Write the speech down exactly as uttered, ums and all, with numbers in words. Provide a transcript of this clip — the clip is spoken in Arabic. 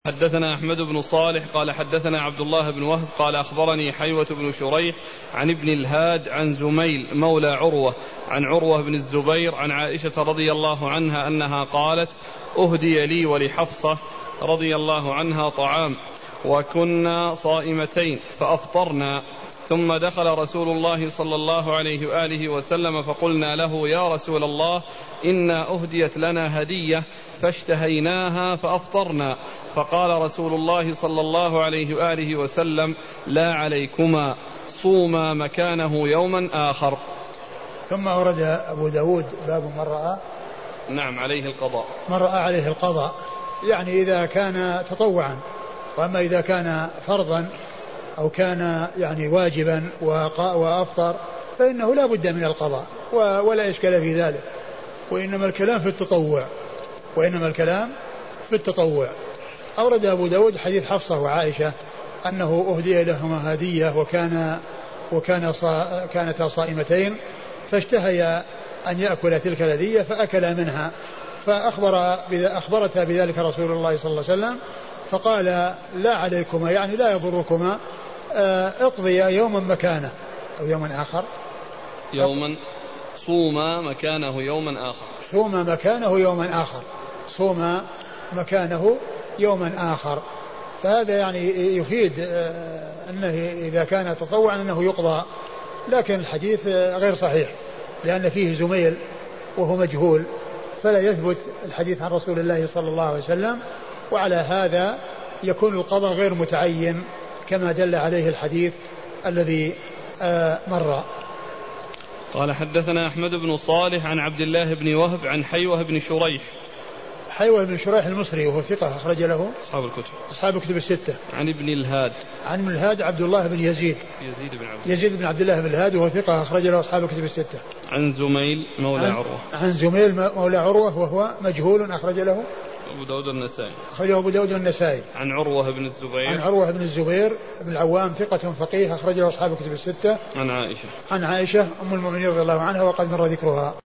حدثنا أحمد بن صالح قال حدثنا عبد الله بن وهب قال أخبرني حيوة بن شريح عن ابن الهاد عن زميل مولى عروة عن عروة بن الزبير عن عائشة رضي الله عنها أنها قالت: أهدي لي ولحفصة رضي الله عنها طعام وكنا صائمتين فأفطرنا، ثم دخل رسول الله صلى الله عليه وآله وسلم فقلنا له: يا رسول الله، إنا أهديت لنا هدية فاشتهيناها فأفطرنا. فقال رسول الله صلى الله عليه وآله وسلم: لا عليكما، صوما مكانه يوما آخر. ثم أورد أبو داود باب من رأى نعم عليه القضاء من رأى عليه القضاء، يعني إذا كان تطوعا، وأما إذا كان فرضا أو كان يعني واجبا وأفطر فإنه لا بد من القضاء ولا إشكال في ذلك، وإنما الكلام في التطوع وإنما الكلام في التطوع. أورد أبو داود حديث حفصة وعائشة أنه أهدي لهما هدية وكان وكان صا كانتا صائمتين فاشتهيا أن يأكل تلك الهدية فأكل منها، فأخبر أخبرتها بذلك رسول الله صلى الله عليه وسلم فقال: لا عليكما، يعني لا يضركما، اقضيا يوما مكانه أو يوما آخر، يوما صوما مكانه يوما آخر صوما مكانه يوما آخر صوما مكانه يوما آخر. فهذا يعني يفيد أنه إذا كان تطوعا أنه يقضى، لكن الحديث غير صحيح لأن فيه زميل وهو مجهول، فلا يثبت الحديث عن رسول الله صلى الله عليه وسلم، وعلى هذا يكون القضاء غير متعين كما دل عليه الحديث الذي مر. قال حدثنا أحمد بن صالح عن عبد الله بن وهب عن حيوة بن شريح حيوة بن شريح المصري وهو ثقة أخرج له أصحاب الكتب أصحاب الكتب الستة. عن ابن الهاد عن ابن الهاد عبد الله بن يزيد يزيد بن عبد يزيد بن عبد الله بن الهاد وهو ثقة أخرج له أصحاب الكتب الستة. عن زميل مولى عن عروة عن زميل مولى عروة وهو مجهول أخرج له أبو داود النسائي أخرجه أبو داود النسائي. عن عروة بن الزبير عن عروة بن الزبير بن العوام ثقة فقيه أخرجه أصحاب الكتب الستة. عن عائشة عن عائشة أم المؤمنين رضي الله عنها وقد مر ذكرها.